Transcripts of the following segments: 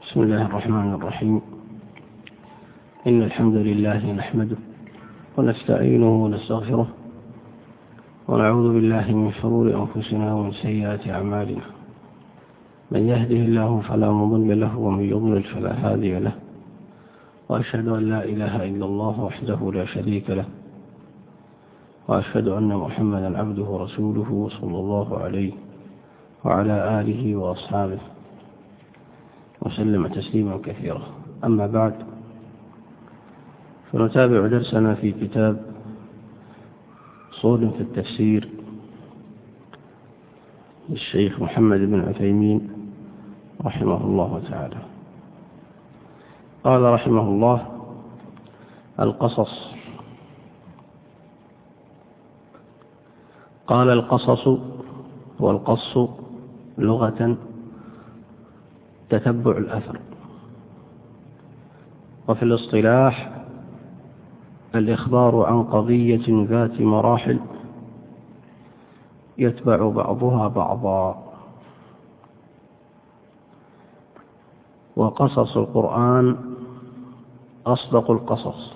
بسم الله الرحمن الرحيم. إن الحمد لله نحمده ونستعينه ونستغفره ونعوذ بالله من شرور أنفسنا ومن سيئات أعمالنا. من يهده الله فلا مضل له ومن يضلل فلا هادي له، وأشهد أن لا إله إلا الله وحده لا شريك له، وأشهد أن محمدا عبده ورسوله صلى الله عليه وعلى آله وأصحابه وسلم تسليما كثيرا. أما بعد، فنتابع درسنا في كتاب صول في التفسير للشيخ محمد بن عثيمين رحمه الله تعالى. قال رحمه الله: القصص. قال: القصص والقص لغة تتبع الأثر، وفي الاصطلاح الإخبار عن قضية ذات مراحل يتبع بعضها بعضا. وقصص القرآن أصدق القصص،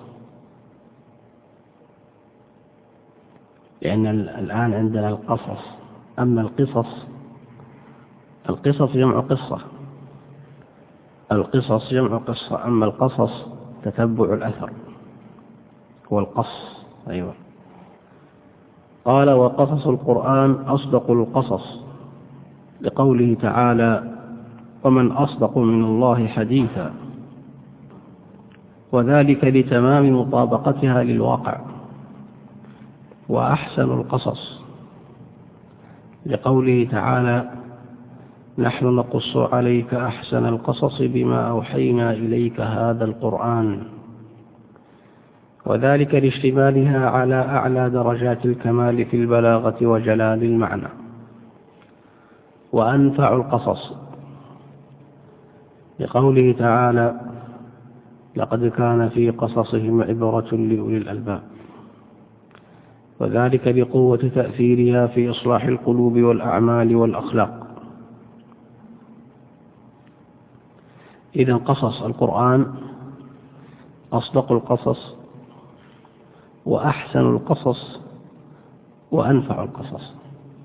لأن الآن عندنا القصص. أما القصص جمع قصة، القصص جمع قصة. أما القصص تتبع الأثر والقص. أيوة. قال: وقصص القرآن أصدق القصص، لقوله تعالى: ومن أصدق من الله حديثا، وذلك لتمام مطابقتها للواقع. وأحسن القصص، لقوله تعالى: نحن نقص عليك أحسن القصص بما أوحينا إليك هذا القرآن، وذلك لاشتمالها على أعلى درجات الكمال في البلاغة وجلال المعنى. وأنفع القصص، لقوله تعالى: لقد كان في قصصهم عبرة لأولي الألباب، وذلك لقوة تأثيرها في إصلاح القلوب والأعمال والأخلاق. إذن قصص القرآن أصدق القصص وأحسن القصص وأنفع القصص.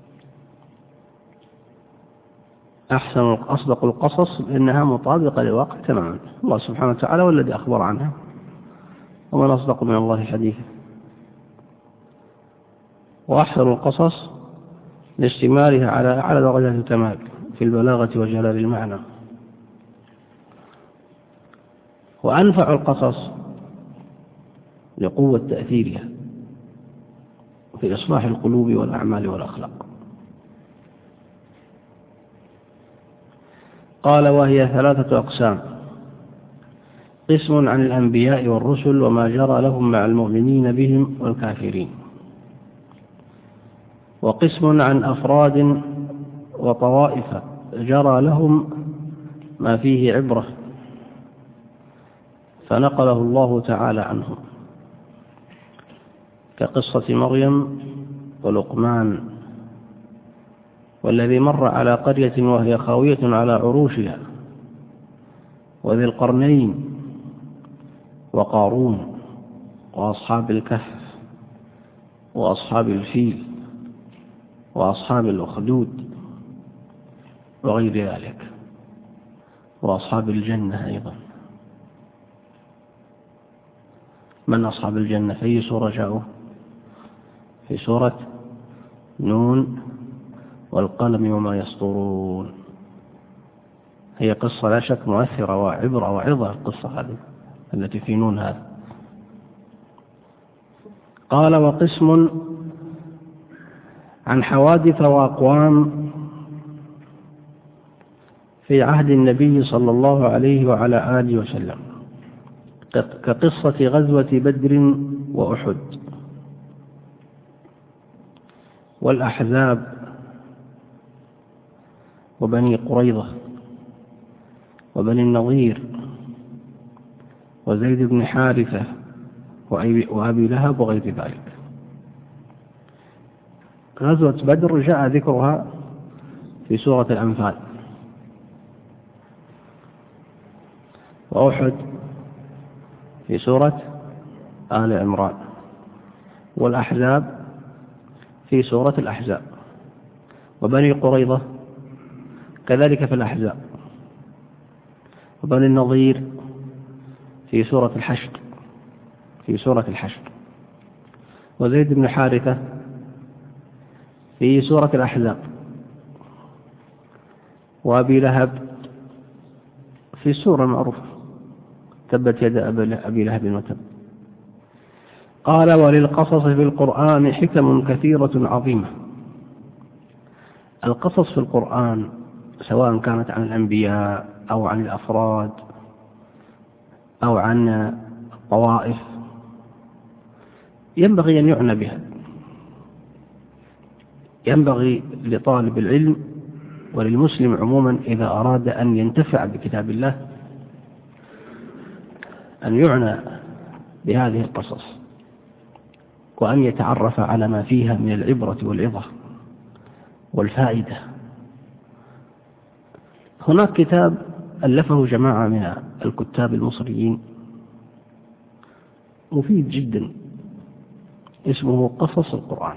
أصدق القصص لأنها مطابقة للواقع تماما. الله سبحانه وتعالى والذي أخبر عنها: ومن أصدق من الله حديثا. وأحسن القصص لاشتمالها على أعلى درجات الكمال في البلاغة وجلال المعنى. وأنفع القصص لقوة تأثيرها في إصلاح القلوب والأعمال والأخلاق. قال: وهي 3 أقسام: قسم عن الأنبياء والرسل وما جرى لهم مع المؤمنين بهم والكافرين، وقسم عن أفراد وطوائف جرى لهم ما فيه عبرة فنقله الله تعالى عنهم، كقصة مريم ولقمان، والذي مر على قرية وهي خاوية على عروشها، وذي القرنين، وقارون، وأصحاب الكهف، وأصحاب الفيل، وأصحاب الأخدود، وغير ذلك، وأصحاب الجنة أيضا. من أصحاب الجنة؟ في أي سورة جاءوا؟ في سورة نون والقلم وما يسطرون. هي قصة لا شك مؤثرة وعبرة وعظة، القصة هذه التي في نون هذا. قال: وقسم عن حوادث وأقوام في عهد النبي صلى الله عليه وعلى آله وسلم، كقصة غزوة بدر وأحد والأحزاب وبني قريظة وبني النضير وزيد بن حارثة وأبي لهب وغير ذلك. غزوة بدر جاء ذكرها في سورة الأنفال، وأحد في سورة آل عمران، والأحزاب في سورة الأحزاب، وبني قريظة كذلك في الأحزاب، وبني النضير في سورة الحشر، وزيد بن حارثة في سورة الأحزاب، وأبي لهب في السورة المعروفة تبت يد أبي لهب وتب. قال: وللقصص في القرآن حكم كثيرة عظيمة. القصص في القرآن سواء كانت عن الأنبياء أو عن الأفراد أو عن الطوائف ينبغي أن يعنى بها. ينبغي لطالب العلم وللمسلم عموما إذا أراد أن ينتفع بكتاب الله أن يعنى بهذه القصص، وأن يتعرف على ما فيها من العبرة والعظة والفائدة. هناك كتاب ألفه جماعة من الكتاب المصريين مفيد جدا اسمه قصص القرآن.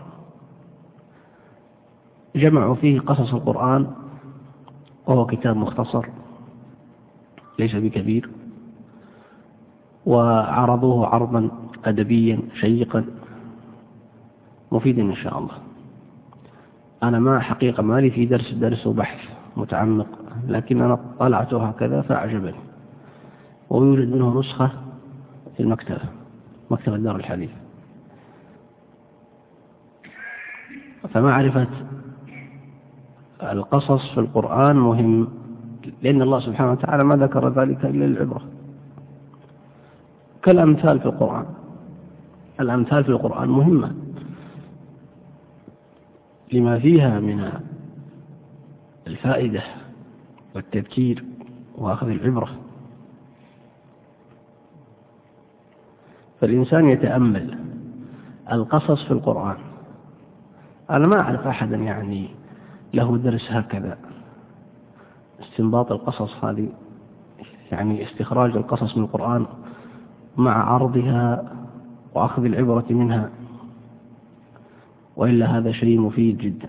جمعوا فيه قصص القرآن، وهو كتاب مختصر ليس بكبير، وعرضوه عرضا أدبيا شيقا مفيدا إن شاء الله. أنا ما حقيقة مالي في درس وبحث متعمق، لكن أنا طلعته هكذا فأعجبني، ويوجد منه نسخة في مكتبة دار الحديث. فمعرفة القصص في القرآن مهم، لأن الله سبحانه وتعالى ما ذكر ذلك إلا للعبرة، كالأمثال في القرآن. الأمثال في القرآن مهمة لما فيها من الفائدة والتذكير وأخذ العبرة. فالإنسان يتأمل القصص في القرآن. أنا ما أعرف أحدا يعني له درس هكذا استنباط القصص هذه، يعني استخراج القصص من القرآن مع عرضها وأخذ العبرة منها، وإلا هذا شيء مفيد جدا.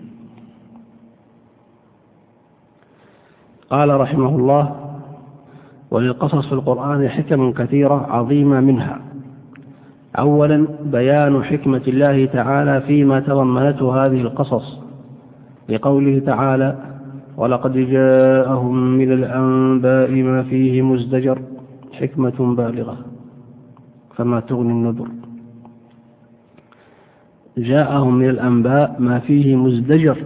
قال رحمه الله: وللقصص في القرآن حكم كثيرة عظيمة، منها: أولا بيان حكمة الله تعالى فيما تضمنته هذه القصص، لقوله تعالى: ولقد جاءهم من الأنباء ما فيه مزدجر، حكمة بالغة فما تغني النذر. جاءهم من الأنباء ما فيه مزدجر،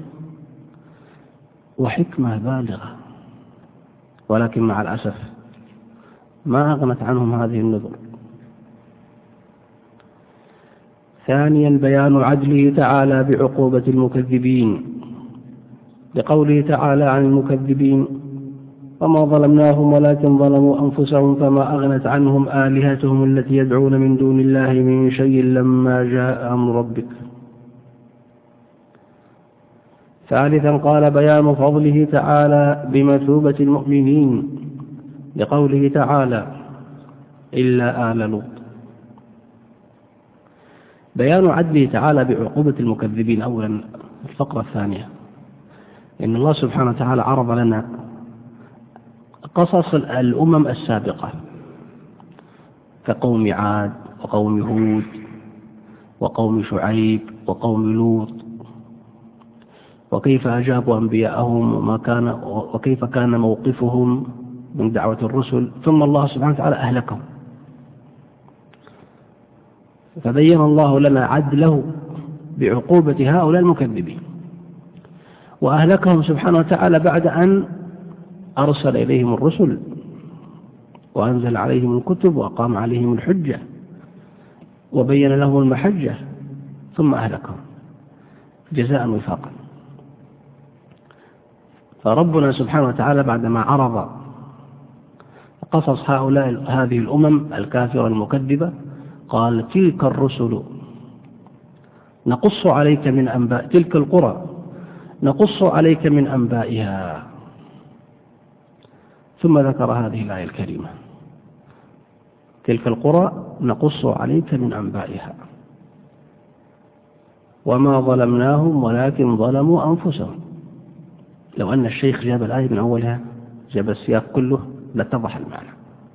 وحكمة بالغة، ولكن مع الأسف ما أغنت عنهم هذه النذر. ثانيا بيان عدله تعالى بعقوبة المكذبين، لقوله تعالى عن المكذبين: وما ظلمناهم ولكن ظلموا أنفسهم فما أغنت عنهم آلهتهم التي يدعون من دون الله من شيء لما جاء أمر ربك. ثالثا قال بيان فضله تعالى بمثوبة المؤمنين، لقوله تعالى: إلا آل لوط. بيان عدله تعالى بعقوبة المكذبين. أولا الفقرة الثانية، إن الله سبحانه وتعالى عرض لنا قصص الأمم السابقة كقوم عاد وقوم هود وقوم شعيب وقوم لوط، وكيف أجابوا أنبياءهم وكيف كان موقفهم من دعوة الرسل، ثم الله سبحانه وتعالى أهلكهم. فبين الله لنا عدله بعقوبة هؤلاء المكذبين، وأهلكهم سبحانه وتعالى بعد أن أرسل إليهم الرسل وأنزل عليهم الكتب وأقام عليهم الحجة وبين لهم المحجة، ثم أهلكهم جزاء وفاقا. فربنا سبحانه وتعالى بعدما عرض قصص هذه الأمم الكافرة المكذبة قال: تلك الرسل نقص عليك من أنباء تلك القرى نقص عليك من أنبائها، ثم ذكر هذه الآية الكريمة. تلك القرى نقص عليك من أنبائها وما ظلمناهم ولكن ظلموا أنفسهم. لو أن الشيخ جاب الآية من أولها، جاب السياق كله، لاتضح المعنى.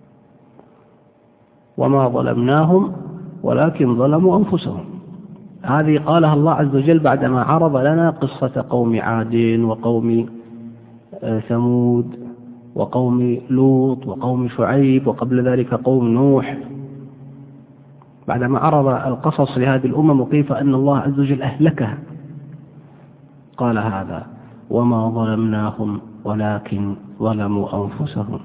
وما ظلمناهم ولكن ظلموا أنفسهم، هذه قالها الله عز وجل بعدما عرض لنا قصة قوم عاد وقوم ثمود وقوم لوط وقوم شعيب وقبل ذلك قوم نوح. بعدما عرض القصص لهذه الأمم وكيف أن الله عز وجل أهلكها، قال هذا وما ظلمناهم ولكن ظلموا أنفسهم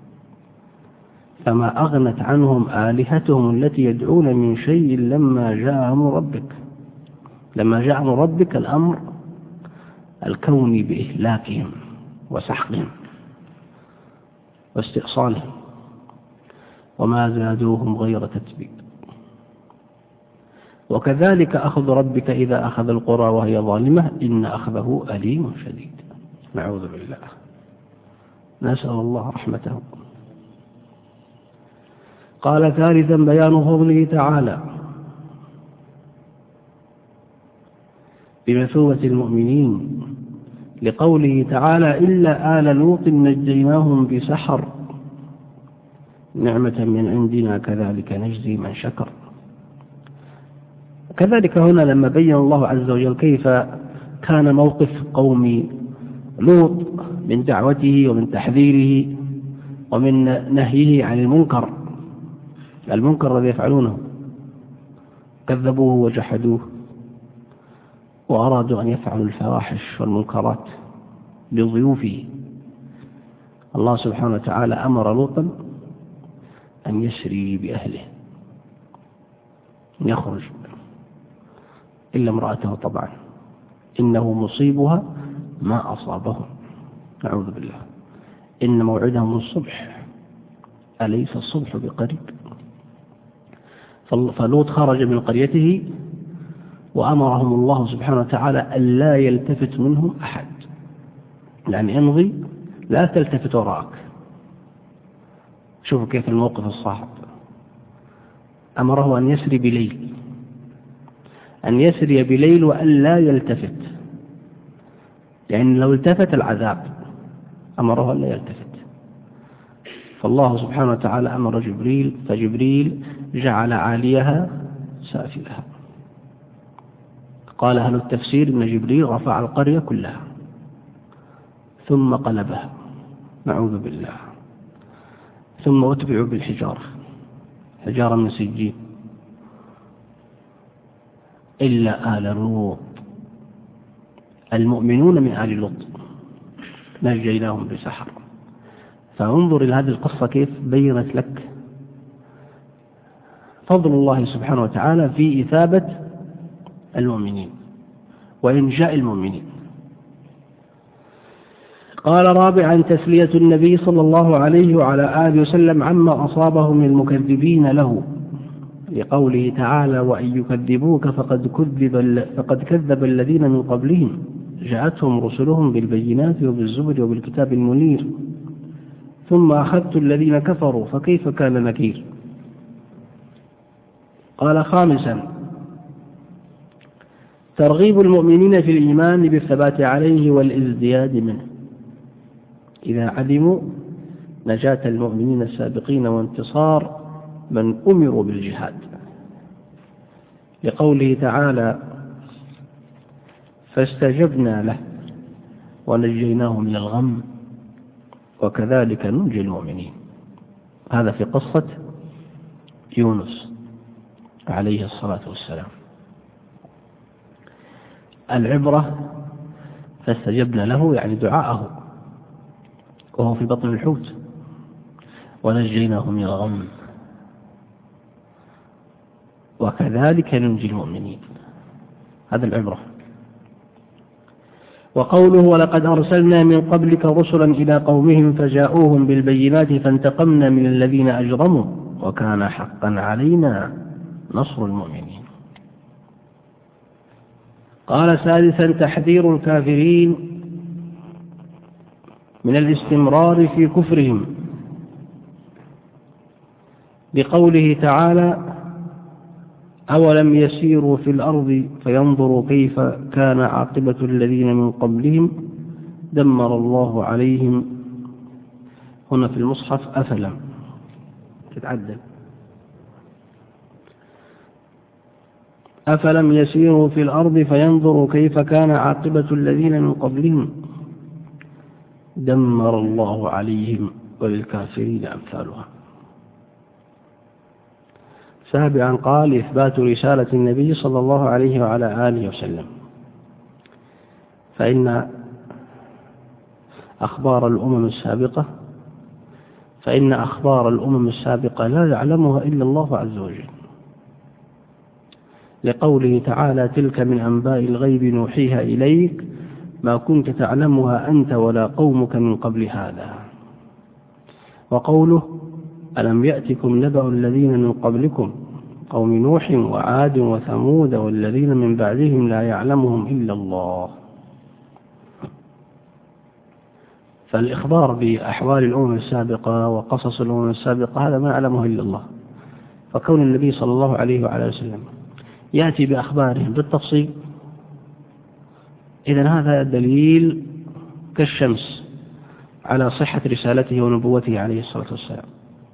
فما أغنت عنهم آلهتهم التي يدعون من شيء لما جاء أمر ربك. لما جاء أمر ربك الأمر الكوني بإهلاكهم وسحقهم واستئصالهم، وما زادوهم غير تتبيب. وكذلك أخذ ربك إذا أخذ القرى وهي ظالمة إن أخذه أليم شديد. نعوذ بالله، نسأل الله رحمته. قال ثالثا بيان فضله تعالى بمثوبة المؤمنين لقوله تعالى إلا آل لوط نجيناهم بسحر نعمة من عندنا كذلك نجزي من شكر. كذلك هنا لما بين الله عز وجل كيف كان موقف قوم لوط من دعوته ومن تحذيره ومن نهيه عن المنكر الذي يفعلونه، كذبوه وجحدوه وأرادوا أن يفعلوا الفواحش والمنكرات لضيوفه. الله سبحانه وتعالى أمر لوطا أن يسري بأهله، أن يخرج إلا امرأته طبعا، إنه مصيبها ما أصابهم. نعوذ بالله، إن موعدهم الصبح أليس الصبح بقريب. فلوط خرج من قريته وأمرهم الله سبحانه وتعالى ألا يلتفت منهم أحد، يعني امضي لا تلتفت وراءك. شوفوا كيف الموقف الصعب. أمره أن يسري بليل، أن يسري بليل وأن لا يلتفت، يعني لو التفت العذاب. أمره أن لا يلتفت. فالله سبحانه وتعالى أمر جبريل، فجبريل جعل عاليها سافلها. قال أهل التفسير إن جبريل رفع القرية كلها ثم قلبها، نعوذ بالله، ثم أتبعوا حجارة من سجين إلا آل لوط المؤمنون من آل لوط نجيناهم بسحر. فانظر إلى هذه القصة كيف بينت لك فضل الله سبحانه وتعالى في إثابة المؤمنين وإنجاء المؤمنين. قال رابعا تسلية النبي صلى الله عليه وعلى آله وسلم عما أصابه من المكذبين له، لقوله تعالى وإن يكذبوك فقد كذب الذين من قبلهم جاءتهم رسلهم بالبينات وبالزبر وبالكتاب المنير ثم أخذت الذين كفروا فكيف كان نكير. قال خامسا ترغيب المؤمنين في الإيمان بالثبات عليه والازدياد منه، إذا علموا نجاة المؤمنين السابقين وانتصار من أمروا بالجهاد، لقوله تعالى فاستجبنا له ونجيناه من الغم وكذلك ننجي المؤمنين. هذا في قصة يونس عليه الصلاة والسلام. العبرة فاستجبنا له يعني دعاءه وهو في بطن الحوت، ونجيناه من الغم وكذلك ننجي المؤمنين، هذا العبرة. وقوله ولقد أرسلنا من قبلك رسلا إلى قومهم فجاءوهم بالبينات فانتقمنا من الذين أجرموا وكان حقا علينا نصر المؤمنين. قال سادسا تحذير الكافرين من الاستمرار في كفرهم بقوله تعالى: أولم يسيروا في الأرض فينظروا كيف كان عاقبة الذين من قبلهم دمر الله عليهم. هنا في المصحف أفلم تتعدل، أفلم يسيروا في الأرض فينظروا كيف كان عاقبة الذين من قبلهم دمر الله عليهم وللكافرين أمثالها. سابعا قال: إثبات رسالة النبي صلى الله عليه وعلى آله وسلم، فإن أخبار الأمم السابقة لا يعلمها إلا الله عز وجل، لقوله تعالى: تلك من أنباء الغيب نوحيها إليك ما كنت تعلمها أنت ولا قومك من قبل هذا. وقوله: ألم يأتكم نبأ الذين من قبلكم قوم نوح وعاد وثمود والذين من بعدهم لا يعلمهم إلا الله. فالإخبار بأحوال الأمم السابقة وقصص الأمم السابقة هذا ما يعلمه إلا الله، فكون النبي صلى الله عليه وعلى وسلم يأتي بأخبارهم بالتفصيل، إذن هذا دليل كالشمس على صحة رسالته ونبوته عليه الصلاة والسلام.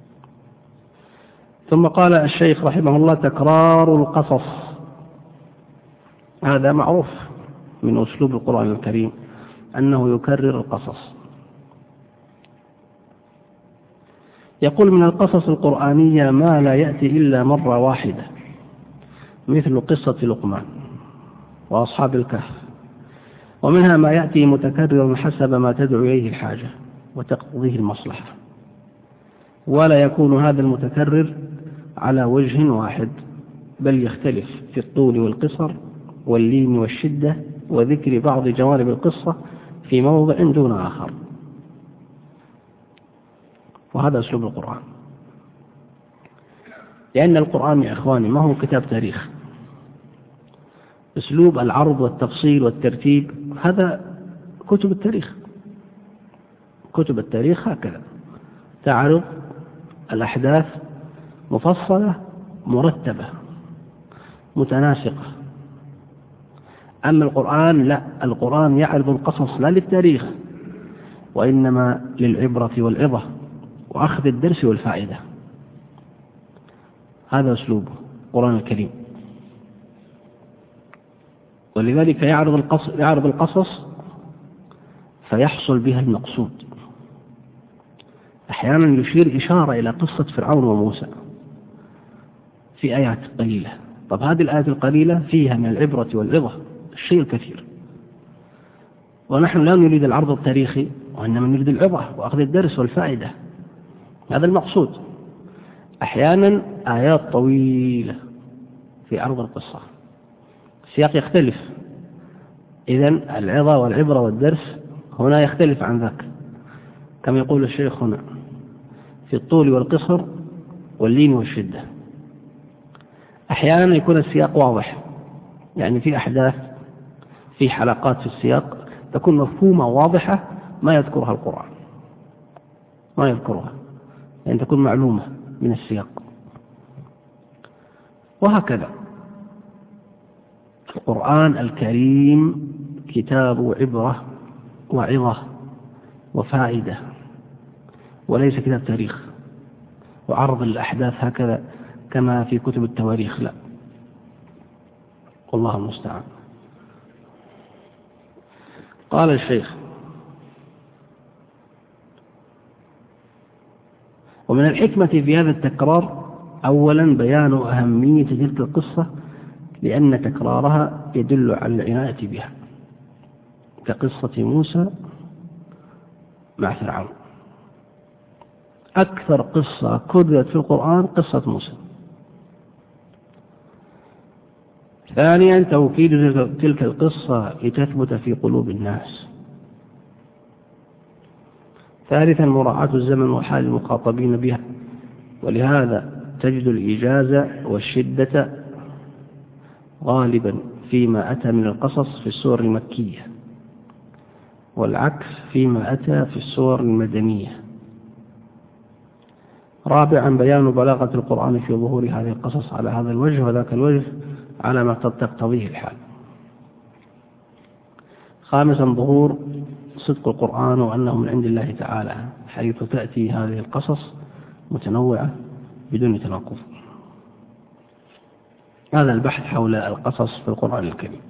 ثم قال الشيخ رحمه الله: تكرار القصص، هذا معروف من أسلوب القرآن الكريم أنه يكرر القصص. يقول: من القصص القرآنية ما لا يأتي إلا مرة واحدة، مثل قصة لقمان وأصحاب الكهف، ومنها ما يأتي متكررا حسب ما تدعو إليه الحاجة وتقتضيه المصلحة، ولا يكون هذا المتكرر على وجه واحد، بل يختلف في الطول والقصر واللين والشدة وذكر بعض جوانب القصة في موضع دون آخر. وهذا أسلوب القرآن، لأن القرآن يا إخواني ما هو كتاب تاريخ. أسلوب العرض والتفصيل والترتيب هذا كتب التاريخ. كتب التاريخ هكذا تعرض الأحداث مفصلة مرتبة متناسقة. أما القرآن لا، القرآن يعرض القصص لا للتاريخ وإنما للعبرة والعظة وأخذ الدرس والفائدة. هذا أسلوب القرآن الكريم، ولذلك يعرض القصص فيحصل بها المقصود. أحيانا يشير إشارة إلى قصة فرعون وموسى في آيات قليلة. طب هذه الآيات القليلة فيها من العبرة والعظة الشيء الكثير، ونحن لا نريد العرض التاريخي وإنما نريد العظة وأخذ الدرس والفائدة. هذا المقصود. أحيانا آيات طويلة في عرض القصة، السياق يختلف، إذن العظة والعبرة والدرس هنا يختلف عن ذاك، كما يقول الشيخ هنا في الطول والقصر واللين والشدة. أحيانا يكون السياق واضح، يعني في أحداث في حلقات في السياق تكون مفهومة واضحة ما يذكرها القرآن، ما يذكرها يعني تكون معلومة من السياق. وهكذا القرآن الكريم كتاب عبرة وعظة وفائدة، وليس كتاب تاريخ وعرض الأحداث هكذا كما في كتب التواريخ، لا، والله المستعان. قال الشيخ: ومن الحكمة في هذا التكرار أولا بيان أهمية تلك القصة، لأن تكرارها يدل على العناية بها، كقصة موسى مع فرعون. أكثر قصة كررت في القرآن قصة موسى. ثانيا توكيد تلك القصة لتثبت في قلوب الناس. ثالثا مراعاة الزمن وحال المخاطبين بها، ولهذا تجد الإجازة والشدة غالبا فيما أتى من القصص في السور المكية، والعكس فيما أتى في السور المدنية. رابعا بيان بلاغة القرآن في ظهور هذه القصص على هذا الوجه وذاك الوجه على ما تقتضيه الحال. خامسا ظهور صدق القرآن وأنه من عند الله تعالى، حيث تأتي هذه القصص متنوعة بدون تناقض. هذا البحث حول القصص في القرآن الكريم.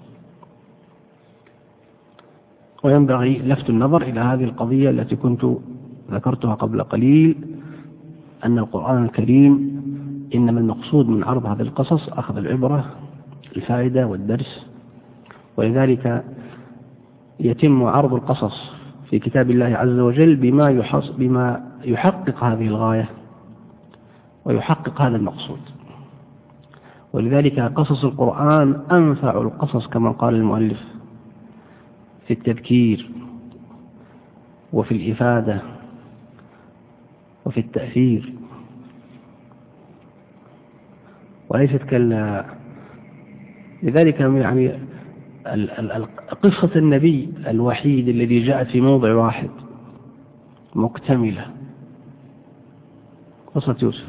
وينبغي لفت النظر إلى هذه القضية التي كنت ذكرتها قبل قليل، أن القرآن الكريم إنما المقصود من عرض هذه القصص أخذ العبرة، الفائدة والدرس، ولذلك يتم عرض القصص في كتاب الله عز وجل بما يحقق هذه الغاية ويحقق هذا المقصود. ولذلك قصص القرآن أنفع القصص كما قال المؤلف في التذكير وفي الإفادة وفي التأثير، وليست لذلك يعني قصة النبي الوحيد الذي جاءت في موضع واحد مكتملة، قصة يوسف،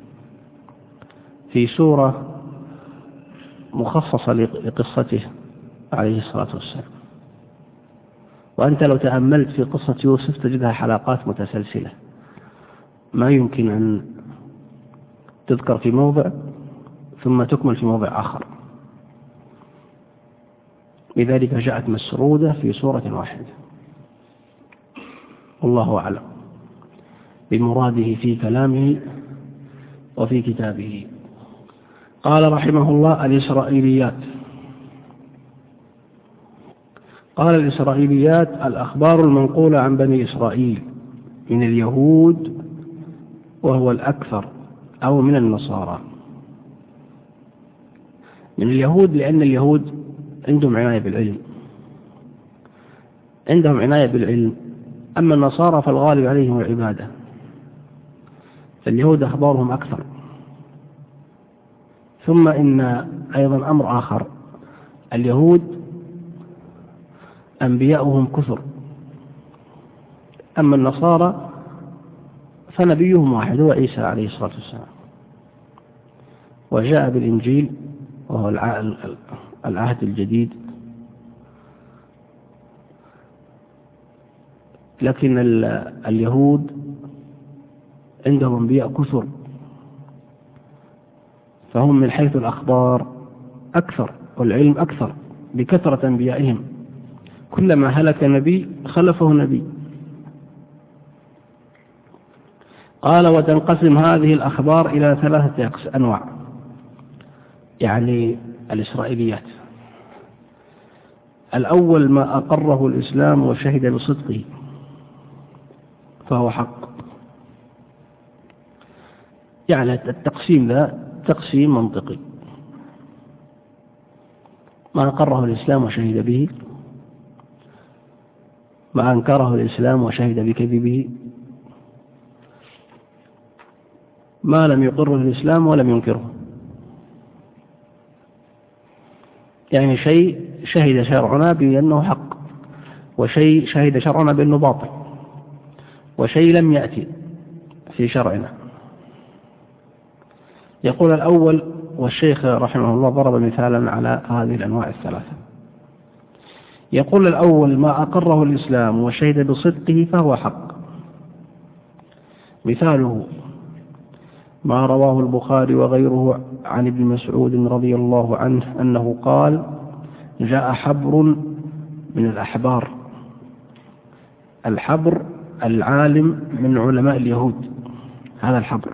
في سورة مخصصة لقصته عليه الصلاة والسلام. وأنت لو تأملت في قصة يوسف تجدها حلقات متسلسلة، ما يمكن أن تذكر في موضع ثم تكمل في موضع آخر، لذلك جاءت مسرودة في سورة واحدة. والله أعلم بمراده في كلامه وفي كتابه. قال رحمه الله: الإسرائيليات. قال: الإسرائيليات الأخبار المنقولة عن بني إسرائيل من اليهود وهو الأكثر، أو من النصارى. من اليهود لأن اليهود عندهم عناية بالعلم، أما النصارى فالغالب عليهم العبادة، فاليهود أخبارهم أكثر. ثم إن أيضا أمر آخر، اليهود أنبياؤهم كثر، أما النصارى فنبيهم واحد هو عيسى عليه الصلاة والسلام، وجاء بالإنجيل وهو العهد الجديد. لكن اليهود عندهم أنبياء كثر، فهم من حيث الأخبار أكثر والعلم أكثر بكثرة أنبيائهم، كلما هلك نبي خلفه نبي. قال: وتنقسم هذه الأخبار إلى 3 أنواع، يعني الإسرائيليات. الأول ما أقره الإسلام وشهد بصدقه فهو حق، يعني التقسيم ذا تقسيم منطقي، ما أقره الإسلام وشهد به، ما أنكره الإسلام وشهد بكذبه، ما لم يقره الإسلام ولم ينكره. يعني شيء شهد شرعنا بأنه حق، وشيء شهد شرعنا بأنه باطل، وشيء لم يأتي في شرعنا. يقول الأول، والشيخ رحمه الله ضرب مثالا على هذه الأنواع الثلاثة. يقول الأول: ما أقره الإسلام وشهد بصدقه فهو حق. مثاله ما رواه البخاري وغيره عن ابن مسعود رضي الله عنه أنه قال: جاء حبر من الأحبار. الحبر العالم من علماء اليهود، هذا الحبر،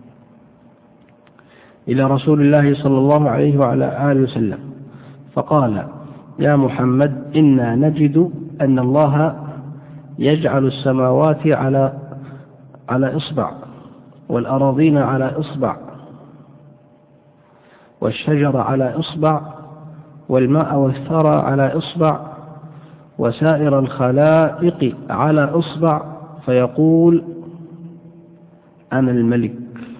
إلى رسول الله صلى الله عليه وعلى آله وسلم، فقال: يا محمد، إنا نجد أن الله يجعل السماوات على إصبع، والأراضين على إصبع، والشجر على إصبع، والماء والثرى على إصبع، وسائر الخلائق على إصبع، فيقول: أنا الملك.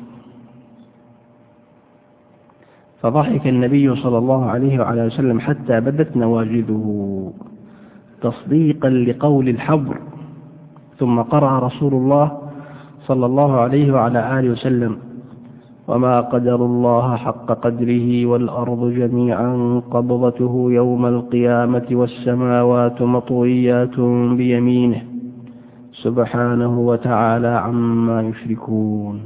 فضحك النبي صلى الله عليه وعلى وسلم حتى بدت نواجذه تصديقا لقول الحبر. ثم قرأ رسول الله صلى الله عليه وعلى آله وسلم: وما قدر الله حق قدره والأرض جميعا قبضته يوم القيامة والسماوات مطويات بيمينه سبحانه وتعالى عما يشركون.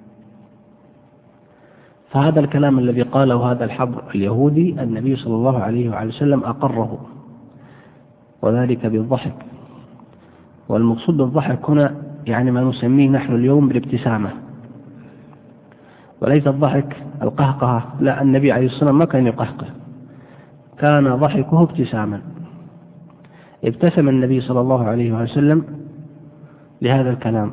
فهذا الكلام الذي قاله هذا الحبر اليهودي النبي صلى الله عليه وعلى وسلم أقره، وذلك بالضحك. والمقصود بالضحك هنا يعني ما نسميه نحن اليوم بالابتسامة، وليس الضحك القهقهة، لا، النبي عليه الصلاة والسلام ما كان يقهقه، كان ضحكه ابتساما. ابتسم النبي صلى الله عليه وسلم لهذا الكلام،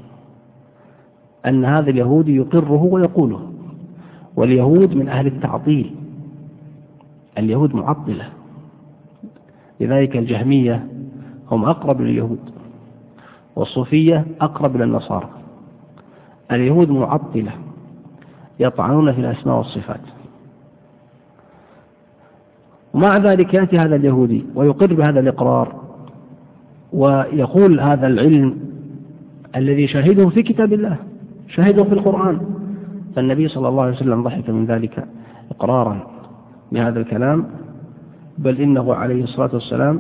أن هذا اليهودي يقره ويقوله. واليهود من أهل التعطيل، اليهود معطلة، لذلك الجهمية هم أقرب لليهود، والصوفية أقرب للنصارى. اليهود معطلة يطعنون في الأسماء والصفات، ومع ذلك يأتي هذا اليهودي ويقر بهذا الإقرار ويقول هذا العلم الذي شهده في كتاب الله، شهده في القرآن. فالنبي صلى الله عليه وسلم ضحك من ذلك إقرارا بهذا الكلام، بل إنه عليه الصلاة والسلام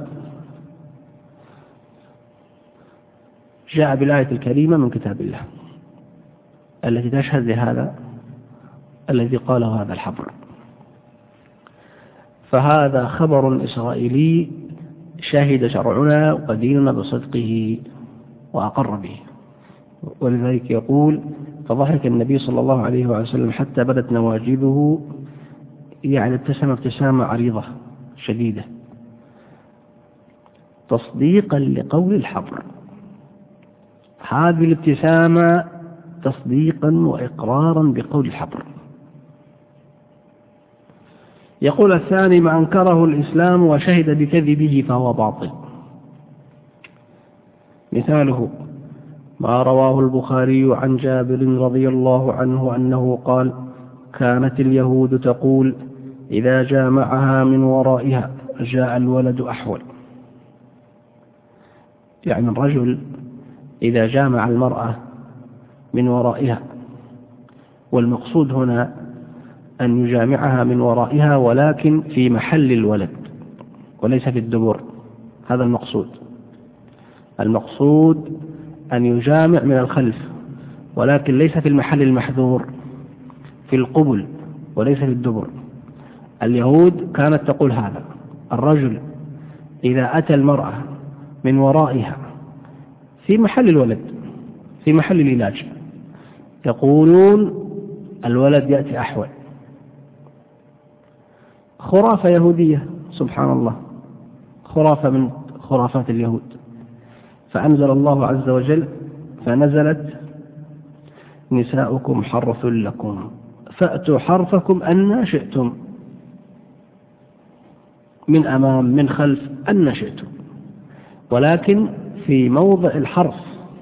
جاء بالآية الكريمة من كتاب الله التي تشهد لهذا الذي قاله هذا الحبر. فهذا خبر إسرائيلي شهد شرعنا وديننا بصدقه وأقر به، ولذلك يقول: فضحك النبي صلى الله عليه وسلم حتى بدت نواجذه، يعني ابتسم ابتسامة عريضة شديدة تصديقا لقول الحبر. هذه الابتسامة تصديقا وإقرارا بقول الحبر. يقول الثاني: ما أنكره الإسلام وشهد بكذبه فهو باطل. مثاله ما رواه البخاري عن جابر رضي الله عنه أنه قال: كانت اليهود تقول إذا جامعها من ورائها جاء الولد أحول. يعني الرجل إذا جامع المرأة من ورائها، والمقصود هنا أن يجامعها من ورائها ولكن في محل الولد وليس في الدبر، هذا المقصود. المقصود أن يجامع من الخلف ولكن ليس في المحل المحذور، في القبل وليس في الدبر. اليهود كانت تقول هذا: الرجل إذا أتى المرأة من ورائها في محل الولد، في محل العلاج، يقولون الولد يأتي أحول. خرافة يهودية سبحان الله، خرافة من خرافات اليهود. فأنزل الله عز وجل فنزلت: نساؤكم حرث لكم فأتوا حرثكم أن شئتم، من أمام من خلف أن شئتم، ولكن في موضع الحرث.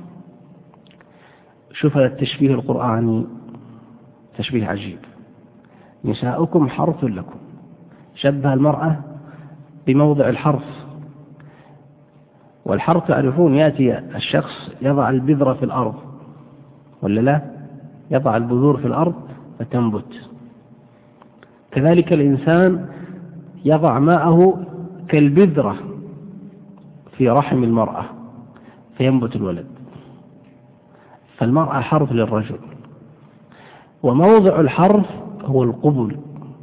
شوف هذا التشبيه القرآني، تشبيه عجيب. نساؤكم حرث لكم، شبه المرأة بموضع الحرث. والحرث تعرفون يأتي الشخص يضع البذرة في الأرض ولا لا، يضع البذور في الأرض فتنبت. كذلك الإنسان يضع ماءه كالبذرة في رحم المرأة فينبت الولد. فالمرأة حرث للرجل، وموضع الحرث هو القبل،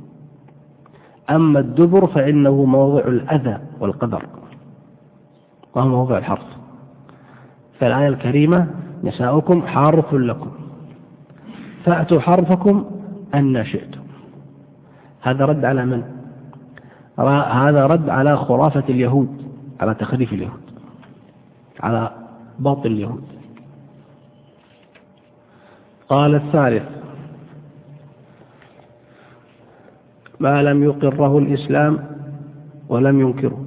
أما الدبر فإنه موضع الأذى والقدر، وهو موضع الحرث. فالآية الكريمة: نساؤكم حرث لكم فأتوا حرثكم أن شئتم. هذا رد على من؟ هذا رد على خرافة اليهود، على تخريف اليهود، على باطل اليهود. قال الثالث: ما لم يقره الإسلام ولم ينكره.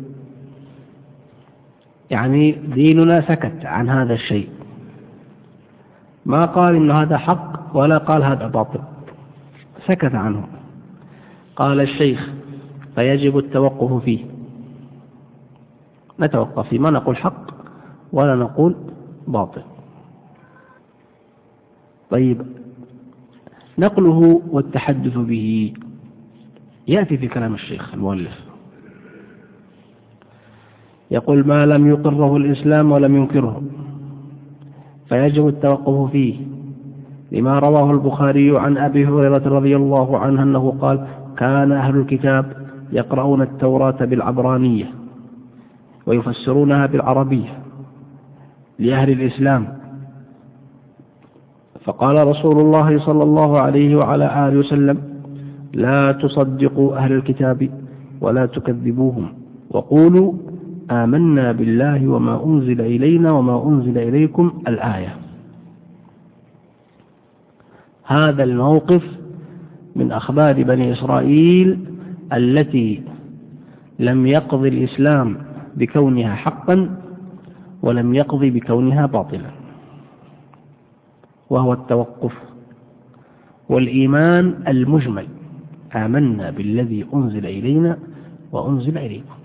يعني ديننا سكت عن هذا الشيء، ما قال إن هذا حق ولا قال هذا باطل، سكت عنه. قال الشيخ: فيجب التوقف فيه، نتوقف فيه، ما نقول حق ولا نقول باطل. طيب، نقله والتحدث به يأتي في كلام الشيخ المؤلف، يقول: ما لم يقره الإسلام ولم ينكره فيجب التوقف فيه، لما رواه البخاري عن أبي هريرة رضي الله عنه أنه قال: كان أهل الكتاب يقرؤون التوراة بالعبرانية ويفسرونها بالعربية لأهل الإسلام، فقال رسول الله صلى الله عليه وعلى آله وسلم: لا تصدقوا أهل الكتاب ولا تكذبوهم، وقولوا آمنا بالله وما أنزل إلينا وما أنزل إليكم الآية. هذا الموقف من أخبار بني إسرائيل التي لم يقضي الإسلام بكونها حقا ولم يقضي بكونها باطلا، وهو التوقف والإيمان المجمل: آمنا بالذي أنزل إلينا وأنزل إليكم.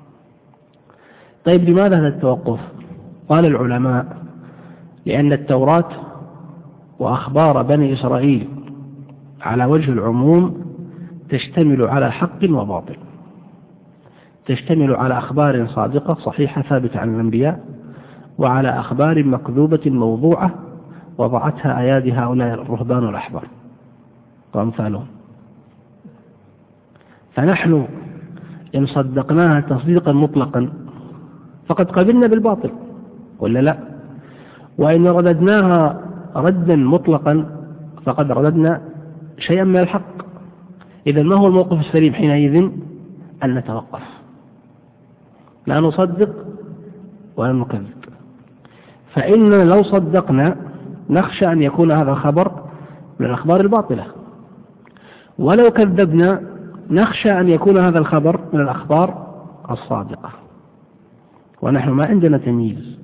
طيب، لماذا هذا التوقف؟ قال العلماء: لأن التوراة وأخبار بني إسرائيل على وجه العموم تشتمل على حق وباطل، تشتمل على أخبار صادقة صحيحة ثابتة عن الأنبياء، وعلى أخبار مكذوبة موضوعة وضعتها أيادي هؤلاء الرهبان والأحبار وأمثالهم. فنحن إن صدقناها تصديقا مطلقا فقد قبلنا بالباطل، ولا لا؟ وإن رددناها ردا مطلقا فقد رددنا شيئا من الحق. إذن ما هو الموقف السليم حينئذ؟ أن نتوقف، لا نصدق ولا نكذب. فإننا لو صدقنا نخشى أن يكون هذا الخبر من الأخبار الباطلة، ولو كذبنا نخشى أن يكون هذا الخبر من الأخبار الصادقة، ونحن ما عندنا تمييز.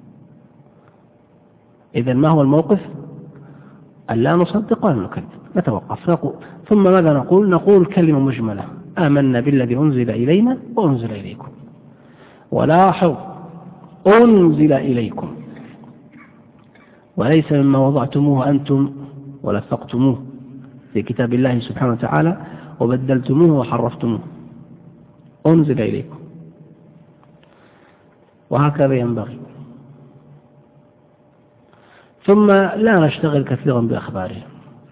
إذن ما هو الموقف؟ أن لا نصدق ولا نكذب، نتوقف. ثم ماذا نقول؟ نقول كلمة مجملة: آمنا بالذي أنزل إلينا وأنزل إليكم. ولاحظ: أنزل إليكم، وليس مما وضعتموه أنتم ولفقتموه في كتاب الله سبحانه وتعالى وبدلتموه وحرفتموه، أنزل إليكم. وهكذا ينبغي. ثم لا نشتغل كثيرا بأخبارهم،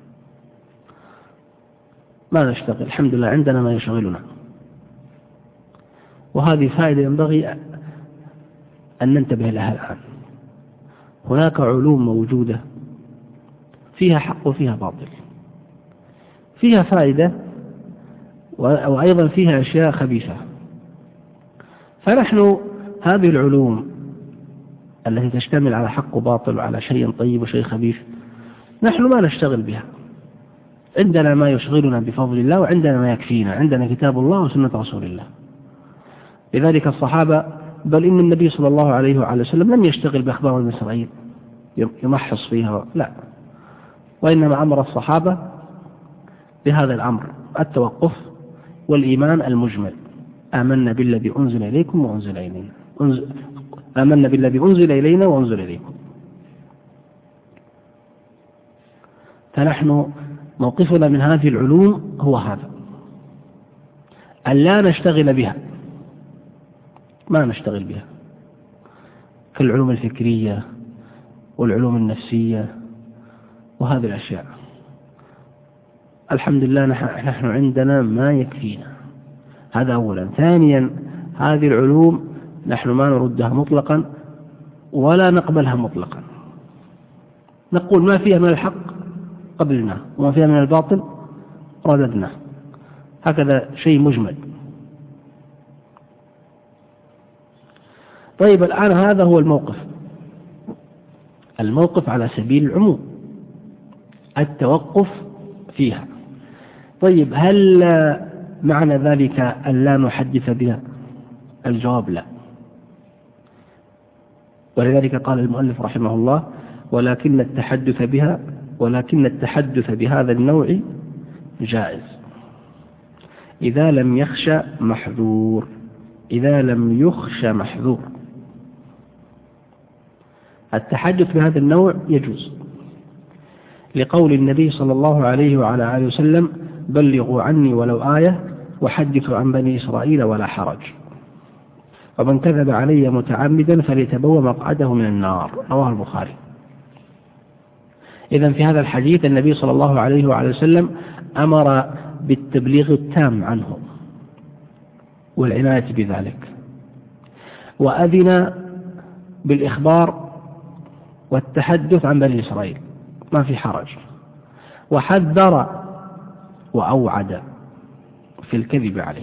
ما نشتغل، الحمد لله عندنا ما يشغلنا. وهذه فائدة ينبغي أن ننتبه لها الآن. هناك علوم موجودة فيها حق وفيها باطل، فيها فائدة وأيضا فيها أشياء خبيثة. فنحن هذه العلوم التي تشتمل على حق وباطل وعلى شيء طيب وشيء خبيث نحن ما نشتغل بها، عندنا ما يشغلنا بفضل الله، وعندنا ما يكفينا، عندنا كتاب الله وسنة رسول الله. لذلك الصحابة، بل إن النبي صلى الله عليه وعلى وسلم لم يشتغل بأخبار بني إسرائيل يمحص فيها، لا، وإنما أمر الصحابة بهذا الأمر: التوقف والإيمان المجمل: آمنا بالذي أنزل إليكم وأنزل إلينا، آمنا بالذي أنزل إلينا وأنزل إليكم. فنحن موقفنا من هذه العلوم هو هذا: أن لا نشتغل بها، ما نشتغل بها، كالعلوم الفكرية والعلوم النفسية وهذه الأشياء. الحمد لله نحن عندنا ما يكفينا، هذا أولا. ثانيا، هذه العلوم نحن ما نردها مطلقا ولا نقبلها مطلقا، نقول ما فيها من الحق قبلنا وما فيها من الباطل رددنا، هكذا شيء مجمل. طيب، الآن هذا هو الموقف على سبيل العموم، التوقف فيها. طيب، هل معنى ذلك أن لا نحدث بها؟ الجواب لا. ولذلك قال المؤلف رحمه الله: ولكن التحدث بهذا النوع جائز إذا لم يخشى محذور. التحدث بهذا النوع يجوز لقول النبي صلى الله عليه وعلى آله وسلم: بلغوا عني ولو آية وحدثوا عن بني إسرائيل ولا حرج، ومن كذب علي متعمدا فليتبوأ مقعده من النار. رواه البخاري. إذن في هذا الحديث النبي صلى الله عليه وعلى وسلم أمر بالتبليغ التام عنه والعناية بذلك، وأذن بالإخبار والتحدث عن بني إسرائيل، ما في حرج، وحذر وأوعد في الكذب عليه.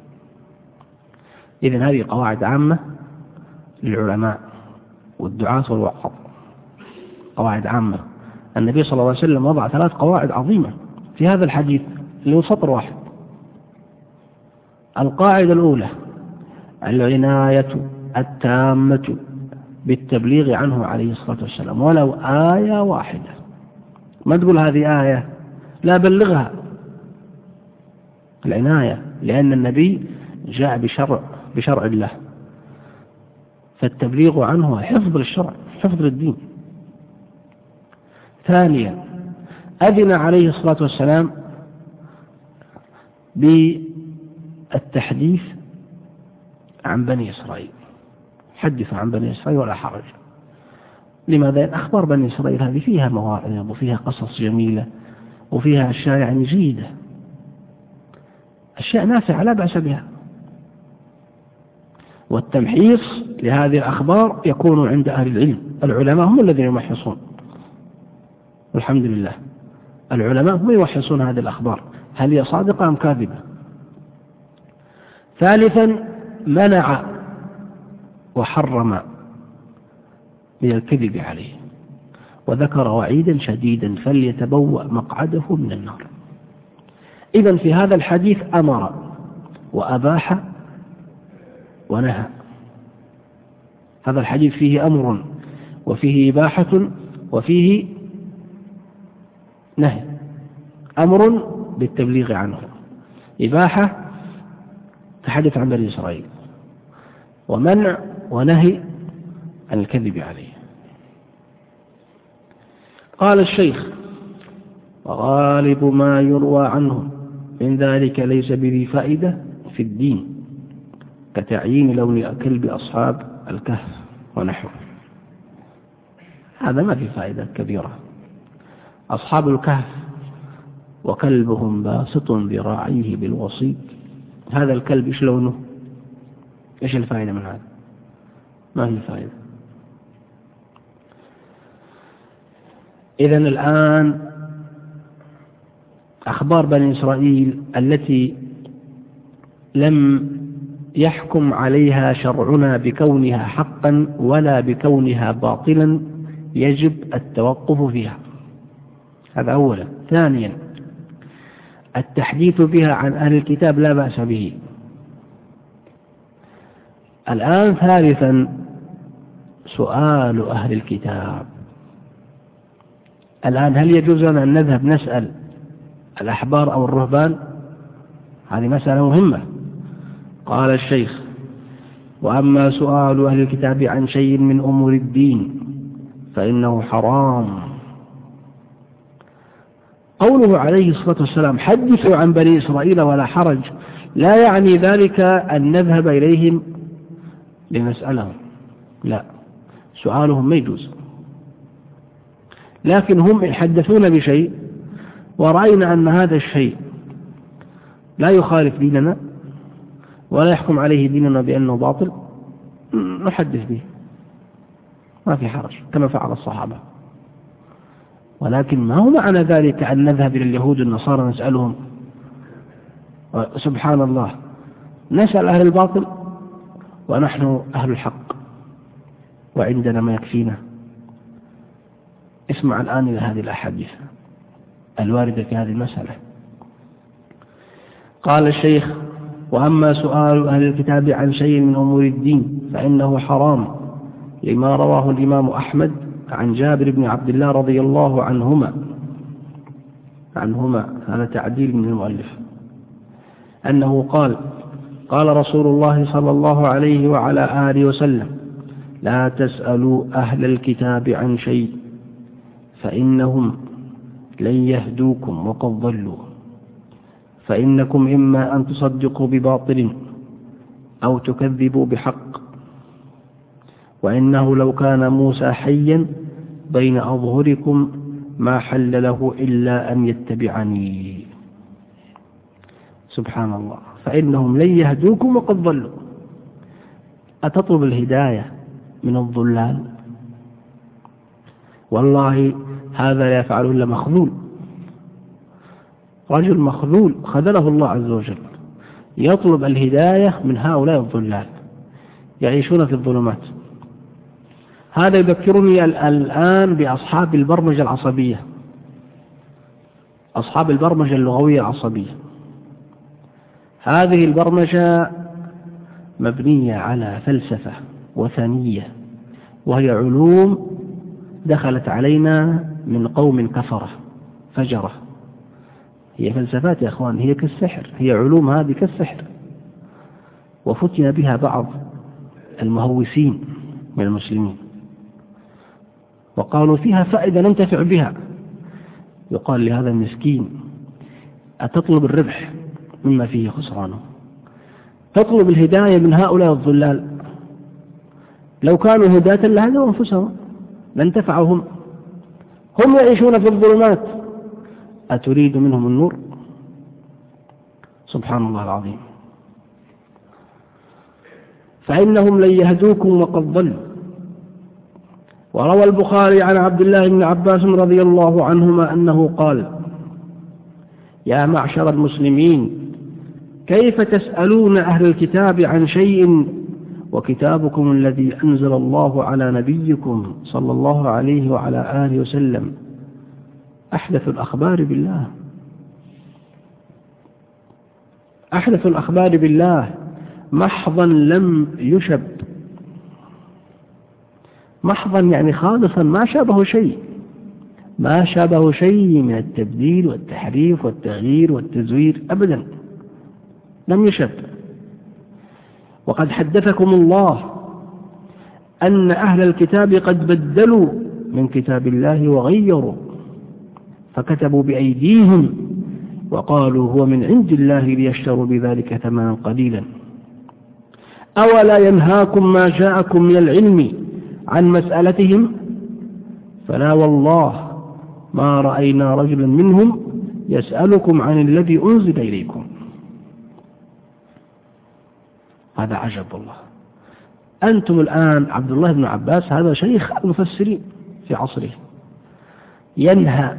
إذن هذه قواعد عامة للعلماء والدعاة والوعظ، قواعد عامة. النبي صلى الله عليه وسلم وضع 3 قواعد عظيمة في هذا الحديث اللي هو سطر واحد. القاعدة الأولى: العناية التامة بالتبليغ عنه عليه الصلاة والسلام ولو آية واحدة. ما تقول هذه آية، لا، بلغها. العناية، لأن النبي جاء بشرع الله، فالتبليغ عنه حفظ للشرع، حفظ للدين. ثانيا: أذن عليه الصلاة والسلام بالتحديث عن بني إسرائيل، حدثوا عن بني إسرائيل ولا حرج. لماذا؟ أخبار بني إسرائيل هذه فيها مواعظ وفيها قصص جميلة وفيها أشياء يعني جيدة، أشياء نافعة لا بأس بها. والتمحيص لهذه الأخبار يكون عند أهل العلم، العلماء هم الذين يمحصون، والحمد لله العلماء هم يمحصون هذه الأخبار، هل هي صادقة أم كاذبة. ثالثا: منع وحرم من الكذب عليه، وذكر وعيدا شديدا: فليتبوأ مقعده من النار. إذن في هذا الحديث أمر وأباح ونهى. هذا الحديث فيه أمر وفيه إباحة وفيه نهي. أمر بالتبليغ عنه، إباحة تحدث عن بني إسرائيل، ومنع ونهي عن الكذب عليه. قال الشيخ: وغالب ما يروى عنه من ذلك ليس بذي فائدة في الدين، كتعيين لون كلب أصحاب الكهف ونحوه. هذا ما في فائدة كبيرة. أصحاب الكهف وكلبهم باسط ذراعيه بالوسيط، هذا الكلب إيش لونه؟ إيش الفائدة من هذا؟ ما في فائدة. إذن الآن أخبار بني إسرائيل التي لم يحكم عليها شرعنا بكونها حقا ولا بكونها باطلا يجب التوقف فيها، هذا أولا. ثانيا: التحديث بها عن أهل الكتاب لا بأس به. الآن ثالثا: سؤال أهل الكتاب. الآن هل يجوز لنا أن نذهب نسأل الأحبار أو الرهبان؟ هذه مسألة مهمة. قال الشيخ: وأما سؤال أهل الكتاب عن شيء من أمور الدين فإنه حرام. قوله عليه الصلاة والسلام: حدثوا عن بني إسرائيل ولا حرج، لا يعني ذلك أن نذهب إليهم لنسألهم، لا، سؤالهم ما يجوز، لكن هم يحدثون بشيء ورأينا أن هذا الشيء لا يخالف ديننا ولا يحكم عليه ديننا بأنه باطل، نحدث به، ما في حرج، كما فعل الصحابة. ولكن ما هو معنى ذلك أن نذهب إلى اليهود والنصارى نسألهم؟ سبحان الله، نسأل أهل الباطل ونحن أهل الحق وعندنا ما يكفينا. اسمع الآن إلى هذه الأحاديث الواردة في هذه المسألة. قال الشيخ: وأما سؤال أهل الكتاب عن شيء من أمور الدين فإنه حرام، لما رواه الإمام أحمد عن جابر بن عبد الله رضي الله عنهما، هذا تعديل من المؤلف، أنه قال: قال رسول الله صلى الله عليه وعلى آله وسلم: لا تسألوا أهل الكتاب عن شيء فإنهم لن يهدوكم وقد ضلوا، فإنكم إما أن تصدقوا بباطل أو تكذبوا بحق، وإنه لو كان موسى حيا بين أظهركم ما حل له إلا أن يتبعني. سبحان الله. فإنهم لن يهدوكم وقد ضلوا. أتطلب الهداية من الضلال؟ والله هذا لا يفعله إلا مخذول، رجل مخذول خذله الله عز وجل، يطلب الهداية من هؤلاء الضلال يعيشون في الظلمات. هذا يذكرني الآن بأصحاب البرمجة العصبية، أصحاب البرمجة اللغوية العصبية. هذه البرمجة مبنية على فلسفة وثنية، وهي علوم دخلت علينا من قوم كفرة فجرة. هي فلسفات يا أخوان، هي كالسحر، هي علوم هذه كالسحر، وفتن بها بعض المهوسين من المسلمين وقالوا فيها فائدة ننتفع بها. يقال لهذا المسكين: أتطلب الربح مما فيه خسرانه؟ تطلب الهداية من هؤلاء الضلال؟ لو كانوا هداة لهدوا أنفسهم لانتفعهم، هم يعيشون في الظلمات، أتريد منهم النور؟ سبحان الله العظيم. فإنهم لن يهدوكم وقد ضلوا. وروى البخاري عن عبد الله بن عباس رضي الله عنهما أنه قال: يا معشر المسلمين، كيف تسألون أهل الكتاب عن شيء وكتابكم الذي أنزل الله على نبيكم صلى الله عليه وعلى آله وسلم أحدث الأخبار بالله، أحدث الأخبار بالله محضا لم يشب، محضا يعني خالصا، ما شابه شيء، ما شابه شيء من التبديل والتحريف والتغيير والتزوير أبدا، لم يشب. وقد حدثكم الله أن أهل الكتاب قد بدلوا من كتاب الله وغيروا، فكتبوا بأيديهم وقالوا هو من عند الله ليشتروا بذلك ثمنا قليلا. أولا ينهاكم ما جاءكم من العلم عن مسألتهم؟ فلا والله ما رأينا رجلا منهم يسألكم عن الذي أنزل إليكم. هذا عجب والله. أنتم الآن عبد الله بن عباس هذا شيخ المفسرين في عصره، ينهى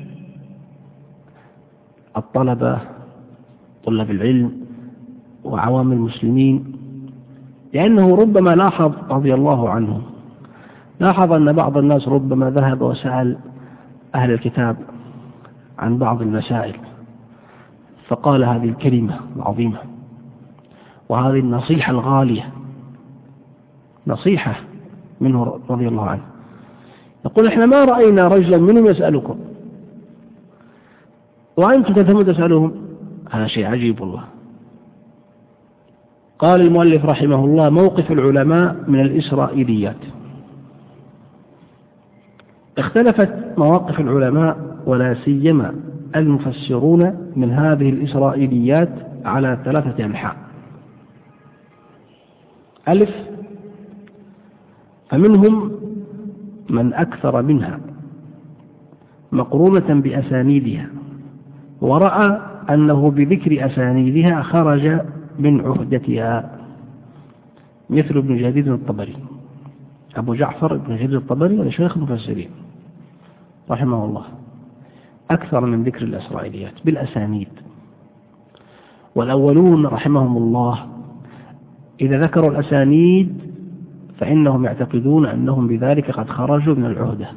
الطلبة طلاب العلم وعوام المسلمين، لأنه ربما لاحظ رضي الله عنه، لاحظ أن بعض الناس ربما ذهب وسأل أهل الكتاب عن بعض المسائل، فقال هذه الكلمة العظيمة وهذه النصيحة الغالية، نصيحة منه رضي الله عنه، يقول: إحنا ما رأينا رجلا منهم يسألكم وأنتم تذهبون تسألهم. هذا شيء عجيب والله. قال المؤلف رحمه الله: موقف العلماء من الإسرائيليات. اختلفت مواقف العلماء ولا سيما المفسرون من هذه الإسرائيليات على 3 أنحاء. ألف: فمنهم من أكثر منها مقرونة بأسانيدها، ورأى أنه بذكر أسانيدها خرج من عهدتها، مثل ابن جرير الطبري، أبو جعفر ابن جرير الطبري ولشيخ المفسرين رحمه الله، أكثر من ذكر الإسرائيليات بالأسانيد. والأولون رحمهم الله إذا ذكروا الأسانيد فإنهم يعتقدون أنهم بذلك قد خرجوا من العهدة،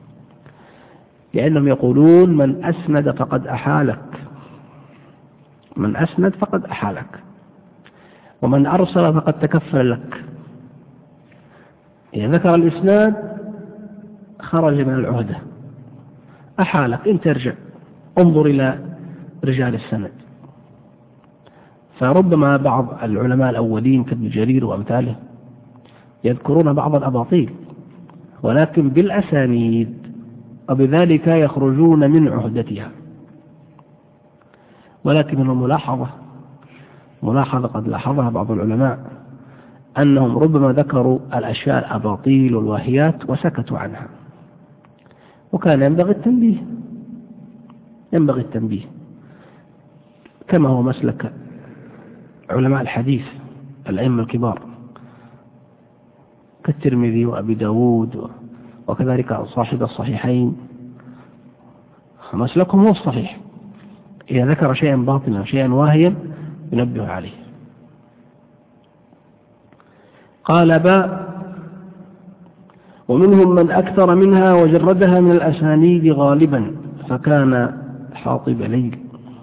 لأنهم يقولون: من أسند فقد أحالك، من أسند فقد أحالك، ومن أرسل فقد تكفل لك. إذا ذكر الإسناد خرج من العهدة، أحالك، إن ترجع انظر إلى رجال السند. فربما بعض العلماء الأولين كابن جرير وأمثاله يذكرون بعض الأباطيل ولكن بالأسانيد وبذلك يخرجون من عهدتها. ولكن ملاحظة قد لاحظها بعض العلماء أنهم ربما ذكروا الأشياء الأباطيل والواهيات وسكتوا عنها، وكان ينبغي التنبيه كما هو مسلك علماء الحديث الأئمة الكبار كالترمذي وأبي داود وكذلك صاحب الصحيحين، مسلكهم هو الصحيح، إذا ذكر شيئا باطلا شيئا واهيا ينبه عليه. قال باء ومنهم من أكثر منها وجردها من الأسانيد غالبا فكان حاطب ليل،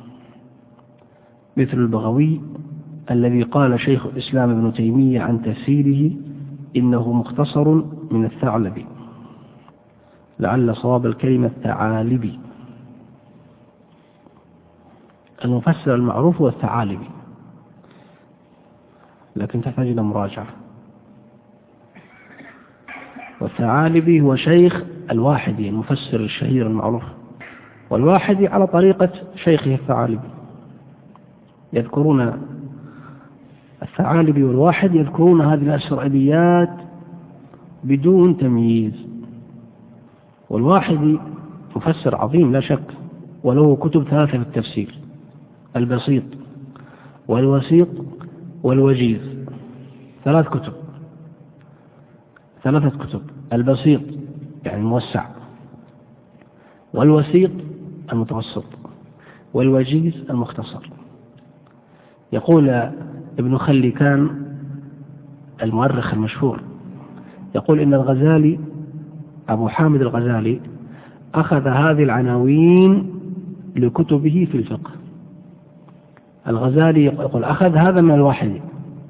مثل البغوي الذي قال شيخ الإسلام ابن تيمية عن تفسيره إنه مختصر من الثعلبي، لعل صواب الكلمة الثعالبي، المفسر المعروف هو الثعالبي، لكن تحتاج إلى مراجعة. والثعالبي هو شيخ الواحدي المفسر الشهير المعروف، والواحدي على طريقة شيخه الثعالبي، يذكرون الثعالبي والواحد يذكرون هذه الإسرائيليات بدون تمييز. والواحدي مفسر عظيم لا شك، وله كتب ثلاثة في التفسير: البسيط والوسيط والوجيز، ثلاثة كتب: البسيط يعني الموسع، والوسيط المتوسط، والوجيز المختصر. يقول ابن خلكان المؤرخ المشهور يقول إن الغزالي أبو حامد الغزالي أخذ هذه العناوين لكتبه في الفقه. الغزالي يقول أخذ هذا من الواحدي،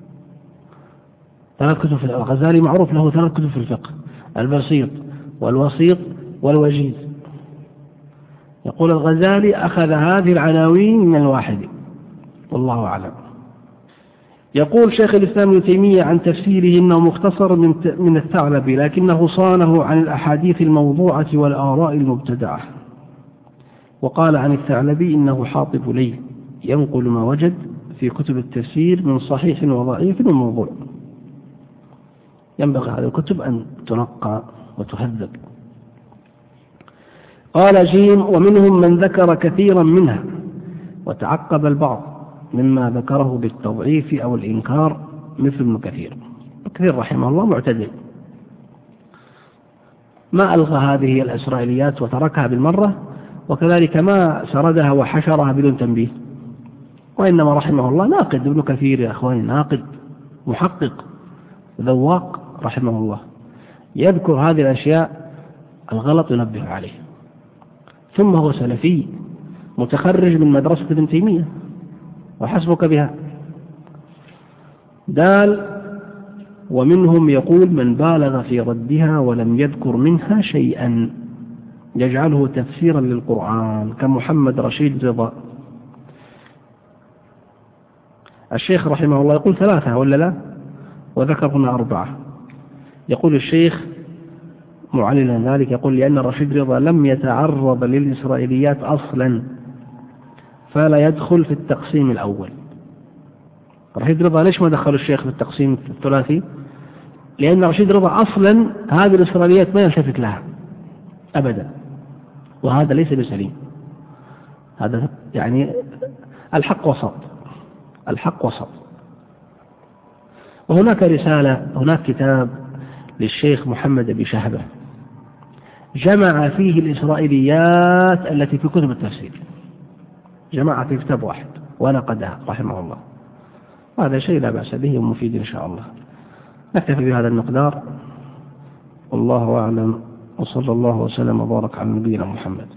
ثلاث كتب. الغزالي معروف له 3 كتب في الفقه: البسيط والوسيط والوجيز. يقول الغزالي أخذ هذه العناوين من الواحدي، والله أعلم. يقول شيخ الإسلام ابن تيمية عن تفسيره إنه مختصر من الثعلبي، لكنه صانه عن الأحاديث الموضوعة والآراء المبتدعة. وقال عن الثعلبي إنه حاطب ليل ينقل ما وجد في كتب التفسير من صحيح وضعيف وموضوع. ينبغي هذه الكتب أن تنقى وتهذب. قال جيم ومنهم من ذكر كثيرا منها وتعقب البعض مما ذكره بالتضعيف أو الإنكار، مثل ابن كثير. كثير رحمه الله معتدل، ما ألغى هذه الإسرائيليات وتركها بالمرة، وكذلك ما سردها وحشرها بدون تنبيه، وإنما رحمه الله ناقد. ابن كثير يا أخواني ناقد محقق ذواق رحمه الله، يذكر هذه الأشياء الغلط ينبه عليه. ثم هو سلفي متخرج من مدرسة ابن تيمية وحسبك بها. دال ومنهم يقول من بالغ في ردها ولم يذكر منها شيئا يجعله تفسيرا للقرآن كمحمد رشيد رضا. الشيخ رحمه الله يقول 3 ولا لا، وذكر هنا 4. يقول الشيخ معللا ذلك، يقول لأن رشيد رضا لم يتعرض للإسرائيليات أصلا فلا يدخل في التقسيم الأول. رشيد رضا ليش ما دخل الشيخ في التقسيم الثلاثي؟ لأن رشيد رضا أصلا هذه الإسرائيليات ما يلتفت لها أبدا، وهذا ليس بسليم. هذا يعني الحق وسط. وهناك رسالة، هناك كتاب للشيخ محمد أبي شهبة جمع فيه الإسرائيليات التي في كتب التفسير، جمع في كتاب واحد ونقدها رحمه الله. هذا شيء لا بأس به ومفيد إن شاء الله. نكتفي بهذا المقدار، والله أعلم، وصلى الله وسلم وبارك على نبينا محمد.